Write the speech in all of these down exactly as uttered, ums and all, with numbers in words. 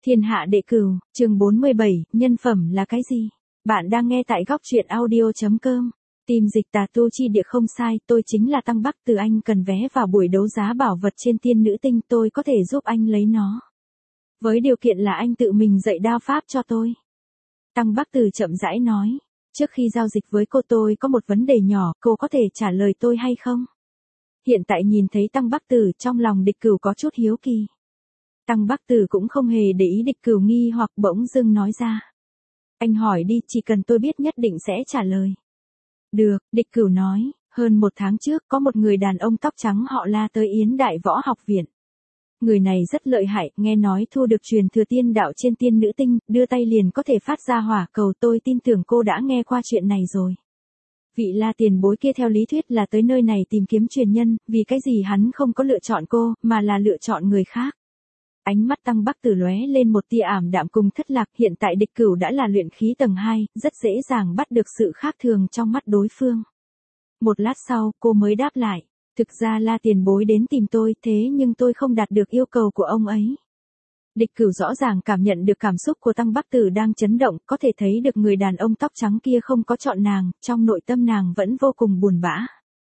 Thiên hạ đệ cửu, chương bốn mươi bảy, nhân phẩm là cái gì? Bạn đang nghe tại góc truyện audio.com. Tìm dịch tà tu chi địa không sai, tôi chính là Tăng Bắc Từ, anh cần vé vào buổi đấu giá bảo vật trên tiên nữ tinh, tôi có thể giúp anh lấy nó. Với điều kiện là anh tự mình dạy đao pháp cho tôi. Tăng Bắc Từ chậm rãi nói, trước khi giao dịch với cô tôi có một vấn đề nhỏ, cô có thể trả lời tôi hay không? Hiện tại nhìn thấy Tăng Bắc Từ, trong lòng địch cửu có chút hiếu kỳ. Tăng Bắc Từ cũng không hề để ý địch cửu nghi hoặc, bỗng dưng nói ra. Anh hỏi đi, chỉ cần tôi biết nhất định sẽ trả lời. Được, địch cửu nói, hơn một tháng trước có một người đàn ông tóc trắng họ La tới Yến Đại Võ Học Viện. Người này rất lợi hại, nghe nói thu được truyền thừa tiên đạo trên tiên nữ tinh, đưa tay liền có thể phát ra hỏa cầu, tôi tin tưởng cô đã nghe qua chuyện này rồi. Vị La tiền bối kia theo lý thuyết là tới nơi này tìm kiếm truyền nhân, vì cái gì hắn không có lựa chọn cô, mà là lựa chọn người khác. Ánh mắt Tăng Bắc Từ lóe lên một tia ảm đạm cùng thất lạc, hiện tại địch cửu đã là luyện khí tầng hai, rất dễ dàng bắt được sự khác thường trong mắt đối phương. Một lát sau, cô mới đáp lại, thực ra La tiền bối đến tìm tôi, thế nhưng tôi không đạt được yêu cầu của ông ấy. Địch cửu rõ ràng cảm nhận được cảm xúc của Tăng Bắc Từ đang chấn động, có thể thấy được người đàn ông tóc trắng kia không có chọn nàng, trong nội tâm nàng vẫn vô cùng buồn bã.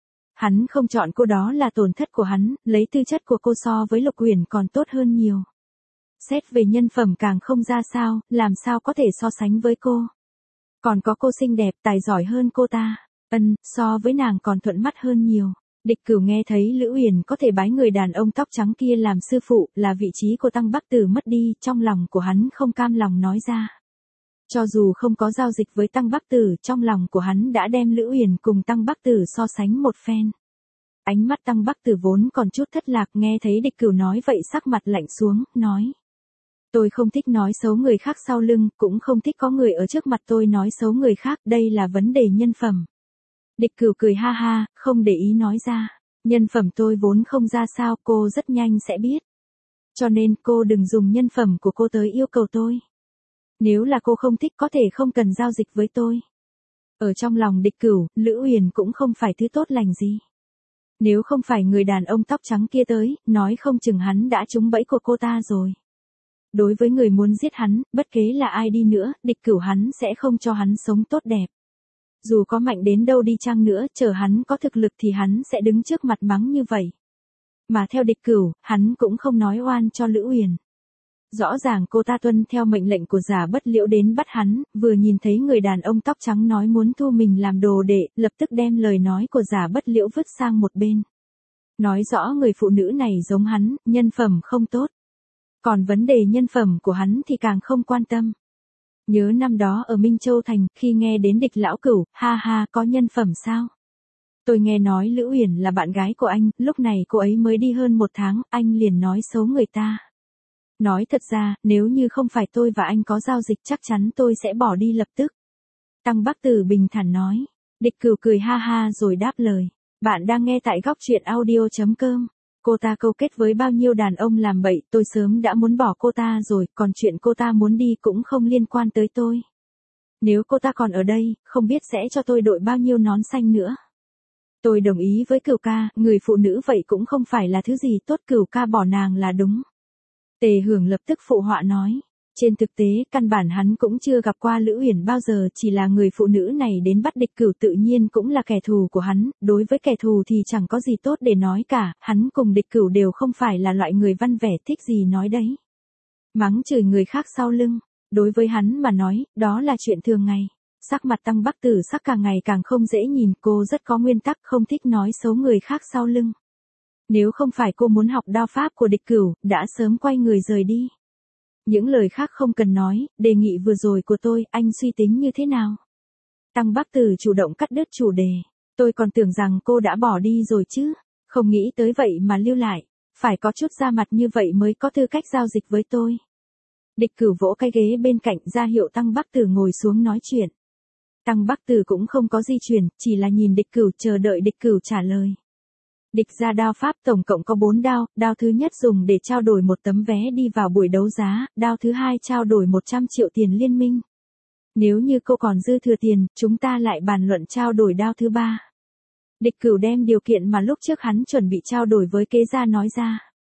Hắn không chọn cô đó là tổn thất của hắn, lấy tư chất của cô so với Lục Uyển còn tốt hơn nhiều. Xét về nhân phẩm càng không ra sao, làm sao có thể so sánh với cô. Còn có cô xinh đẹp, tài giỏi hơn cô ta, ân, so với nàng còn thuận mắt hơn nhiều. Địch cửu nghe thấy Lữ Uyển có thể bái người đàn ông tóc trắng kia làm sư phụ, là vị trí của Tăng Bắc Từ mất đi, trong lòng của hắn không cam lòng nói ra. Cho dù không có giao dịch với Tăng Bắc Từ, trong lòng của hắn đã đem Lữ Uyển cùng Tăng Bắc Từ so sánh một phen. Ánh mắt Tăng Bắc Từ vốn còn chút thất lạc, nghe thấy địch cửu nói vậy sắc mặt lạnh xuống, nói. Tôi không thích nói xấu người khác sau lưng, cũng không thích có người ở trước mặt tôi nói xấu người khác, đây là vấn đề nhân phẩm. Địch cửu cười ha ha, không để ý nói ra. Nhân phẩm tôi vốn không ra sao, cô rất nhanh sẽ biết. Cho nên cô đừng dùng nhân phẩm của cô tới yêu cầu tôi. Nếu là cô không thích có thể không cần giao dịch với tôi. Ở trong lòng địch cửu, Lữ Uyển cũng không phải thứ tốt lành gì. Nếu không phải người đàn ông tóc trắng kia tới, nói không chừng hắn đã trúng bẫy của cô ta rồi. Đối với người muốn giết hắn, bất kể là ai đi nữa, địch cửu hắn sẽ không cho hắn sống tốt đẹp. Dù có mạnh đến đâu đi chăng nữa, chờ hắn có thực lực thì hắn sẽ đứng trước mặt mắng như vậy. Mà theo địch cửu, hắn cũng không nói oan cho Lữ Uyển. Rõ ràng cô ta tuân theo mệnh lệnh của Giả Bất Liễu đến bắt hắn, vừa nhìn thấy người đàn ông tóc trắng nói muốn thu mình làm đồ đệ, lập tức đem lời nói của Giả Bất Liễu vứt sang một bên. Nói rõ người phụ nữ này giống hắn, nhân phẩm không tốt. Còn vấn đề nhân phẩm của hắn thì càng không quan tâm. Nhớ năm đó ở Minh Châu Thành, khi nghe đến địch lão cửu, ha ha, có nhân phẩm sao? Tôi nghe nói Lữ Uyển là bạn gái của anh, lúc này cô ấy mới đi hơn một tháng, anh liền nói xấu người ta. Nói thật ra, nếu như không phải tôi và anh có giao dịch chắc chắn tôi sẽ bỏ đi lập tức. Tăng Bắc Từ bình thản nói. Địch cửu cười ha ha rồi đáp lời. Bạn đang nghe tại góc truyện audio.com. Cô ta câu kết với bao nhiêu đàn ông làm bậy, tôi sớm đã muốn bỏ cô ta rồi, còn chuyện cô ta muốn đi cũng không liên quan tới tôi. Nếu cô ta còn ở đây, không biết sẽ cho tôi đội bao nhiêu nón xanh nữa. Tôi đồng ý với Cửu ca, người phụ nữ vậy cũng không phải là thứ gì tốt, Cửu ca bỏ nàng là đúng. Tề Hưởng lập tức phụ họa nói. Trên thực tế, căn bản hắn cũng chưa gặp qua Lữ Uyển bao giờ, chỉ là người phụ nữ này đến bắt địch cửu tự nhiên cũng là kẻ thù của hắn, đối với kẻ thù thì chẳng có gì tốt để nói cả, hắn cùng địch cửu đều không phải là loại người văn vẻ thích gì nói đấy. Mắng chửi người khác sau lưng, đối với hắn mà nói, đó là chuyện thường ngày. Sắc mặt Tăng Bắc Tử sắc càng ngày càng không dễ nhìn, cô rất có nguyên tắc, không thích nói xấu người khác sau lưng. Nếu không phải cô muốn học đao pháp của địch cửu, đã sớm quay người rời đi. Những lời khác không cần nói, đề nghị vừa rồi của tôi, anh suy tính như thế nào? Tăng Bắc Tử chủ động cắt đứt chủ đề. Tôi còn tưởng rằng cô đã bỏ đi rồi chứ, không nghĩ tới vậy mà lưu lại. Phải có chút da mặt như vậy mới có tư cách giao dịch với tôi. Địch cửu vỗ cái ghế bên cạnh ra hiệu Tăng Bắc Tử ngồi xuống nói chuyện. Tăng Bắc Tử cũng không có di chuyển, chỉ là nhìn địch cửu chờ đợi địch cửu trả lời. Địch ra đao pháp tổng cộng có bốn đao, đao thứ nhất dùng để trao đổi một tấm vé đi vào buổi đấu giá, đao thứ hai trao đổi một trăm triệu tiền liên minh. Nếu như cô còn dư thừa tiền, chúng ta lại bàn luận trao đổi đao thứ ba. Địch cửu đem điều kiện mà lúc trước hắn chuẩn bị trao đổi với kế gia nói ra.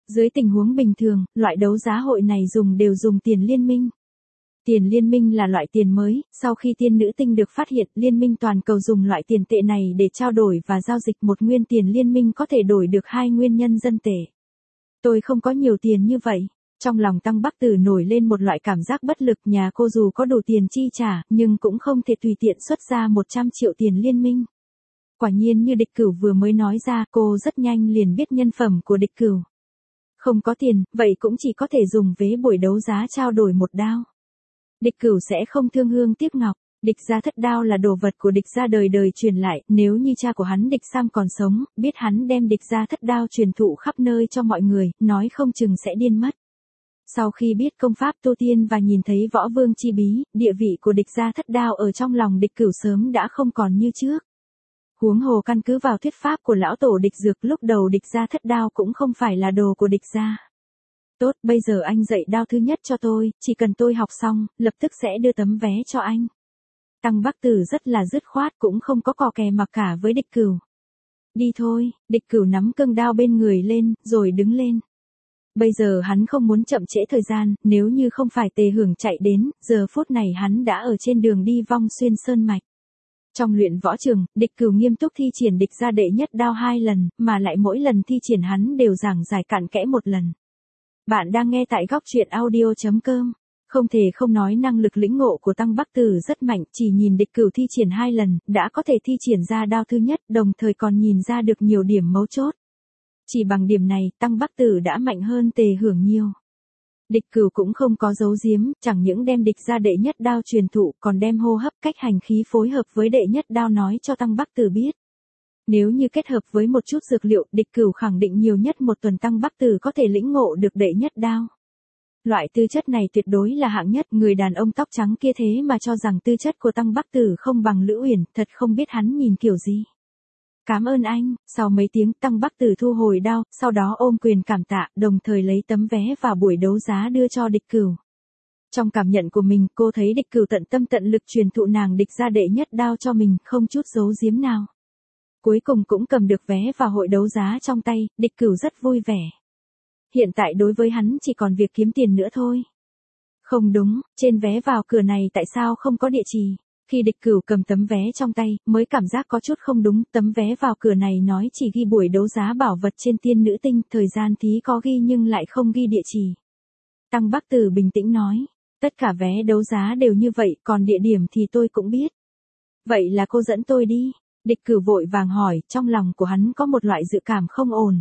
Dưới tình huống bình thường, loại đấu giá hội này dùng đều dùng tiền liên minh. Tiền liên minh là loại tiền mới, sau khi tiên nữ tinh được phát hiện, liên minh toàn cầu dùng loại tiền tệ này để trao đổi và giao dịch một nguyên tiền liên minh có thể đổi được hai nguyên nhân dân tệ. Tôi không có nhiều tiền như vậy. Trong lòng Tăng Bắc Tử nổi lên một loại cảm giác bất lực, nhà cô dù có đủ tiền chi trả, nhưng cũng không thể tùy tiện xuất ra một trăm triệu tiền liên minh. Quả nhiên như Địch Cửu vừa mới nói ra, cô rất nhanh liền biết nhân phẩm của Địch Cửu. Không có tiền, vậy cũng chỉ có thể dùng vế buổi đấu giá trao đổi một đao. Địch Cửu sẽ không thương hương tiếc ngọc. Địch gia thất đao là đồ vật của Địch gia đời đời truyền lại, nếu như cha của hắn Địch Sam còn sống, biết hắn đem Địch gia thất đao truyền thụ khắp nơi cho mọi người, nói không chừng sẽ điên mất. Sau khi biết công pháp tu tiên và nhìn thấy võ vương chi bí, địa vị của Địch gia thất đao ở trong lòng Địch Cửu sớm đã không còn như trước. Huống hồ căn cứ vào thuyết pháp của lão tổ Địch Dược, lúc đầu Địch gia thất đao cũng không phải là đồ của Địch gia. Tốt, bây giờ anh dạy đao thứ nhất cho tôi, chỉ cần tôi học xong, lập tức sẽ đưa tấm vé cho anh. Tăng Bắc Tử rất là dứt khoát, cũng không có cò kè mặc cả với Địch Cửu. Đi thôi, Địch Cửu nắm cương đao bên người lên, rồi đứng lên. Bây giờ hắn không muốn chậm trễ thời gian, nếu như không phải Tề Hưởng chạy đến, giờ phút này hắn đã ở trên đường đi vong xuyên sơn mạch. Trong luyện võ trường, Địch Cửu nghiêm túc thi triển Địch gia đệ nhất đao hai lần, mà lại mỗi lần thi triển hắn đều giảng giải cặn kẽ một lần. Bạn đang nghe tại góc truyện audio chấm com. Không thể không nói năng lực lĩnh ngộ của Tăng Bắc Tử rất mạnh, chỉ nhìn Địch Cửu thi triển hai lần, đã có thể thi triển ra đao thứ nhất, đồng thời còn nhìn ra được nhiều điểm mấu chốt. Chỉ bằng điểm này, Tăng Bắc Tử đã mạnh hơn Tề Hưởng nhiều. Địch Cửu cũng không có giấu giếm, chẳng những đem Địch gia đệ nhất đao truyền thụ, còn đem hô hấp cách hành khí phối hợp với đệ nhất đao nói cho Tăng Bắc Tử biết. Nếu như kết hợp với một chút dược liệu, Địch Cửu khẳng định nhiều nhất một tuần Tăng Bắc Tử có thể lĩnh ngộ được đệ nhất đao. Loại tư chất này tuyệt đối là hạng nhất, người đàn ông tóc trắng kia thế mà cho rằng tư chất của Tăng Bắc Tử không bằng Lữ Uyển, thật không biết hắn nhìn kiểu gì. Cảm ơn anh. Sau mấy tiếng, Tăng Bắc Tử thu hồi đao, sau đó ôm quyền cảm tạ, đồng thời lấy tấm vé vào buổi đấu giá đưa cho Địch Cửu. Trong cảm nhận của mình, cô thấy Địch Cửu tận tâm tận lực truyền thụ nàng Địch gia đệ nhất đao cho mình, không chút giấu giếm nào. Cuối cùng cũng cầm được vé vào hội đấu giá trong tay, Địch Cửu rất vui vẻ. Hiện tại đối với hắn chỉ còn việc kiếm tiền nữa thôi. Không đúng, trên vé vào cửa này tại sao không có địa chỉ? Khi Địch Cửu cầm tấm vé trong tay, mới cảm giác có chút không đúng, tấm vé vào cửa này nói chỉ ghi buổi đấu giá bảo vật trên tiên nữ tinh, thời gian thí có ghi nhưng lại không ghi địa chỉ. Tăng Bắc Tử bình tĩnh nói, tất cả vé đấu giá đều như vậy, còn địa điểm thì tôi cũng biết. Vậy là cô dẫn tôi đi. Địch Cửu vội vàng hỏi, trong lòng của hắn có một loại dự cảm không ổn.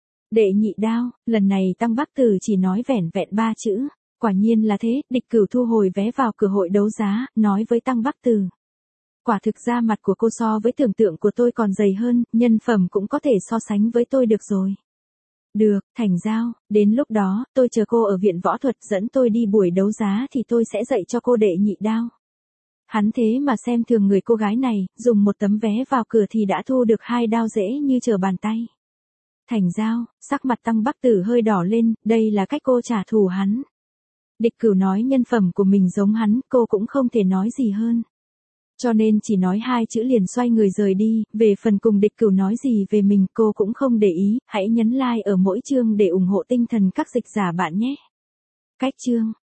Đệ nhị đao, lần này Tăng Bắc Tử chỉ nói vẻn vẹn ba chữ. Quả nhiên là thế, Địch Cửu thu hồi vé vào cửa hội đấu giá, nói với Tăng Bắc Tử. Quả thực ra mặt của cô so với tưởng tượng của tôi còn dày hơn, nhân phẩm cũng có thể so sánh với tôi được rồi. Được, thành giao, đến lúc đó, tôi chờ cô ở viện võ thuật dẫn tôi đi buổi đấu giá thì tôi sẽ dạy cho cô đệ nhị đao. Hắn thế mà xem thường người cô gái này, dùng một tấm vé vào cửa thì đã thu được hai đao dễ như trở bàn tay. Thành giao, sắc mặt Tăng Bắc Tử hơi đỏ lên, đây là cách cô trả thù hắn. Địch Cửu nói nhân phẩm của mình giống hắn, cô cũng không thể nói gì hơn. Cho nên chỉ nói hai chữ liền xoay người rời đi, về phần cùng Địch Cửu nói gì về mình cô cũng không để ý, hãy nhấn like ở mỗi chương để ủng hộ tinh thần các dịch giả bạn nhé. Cách chương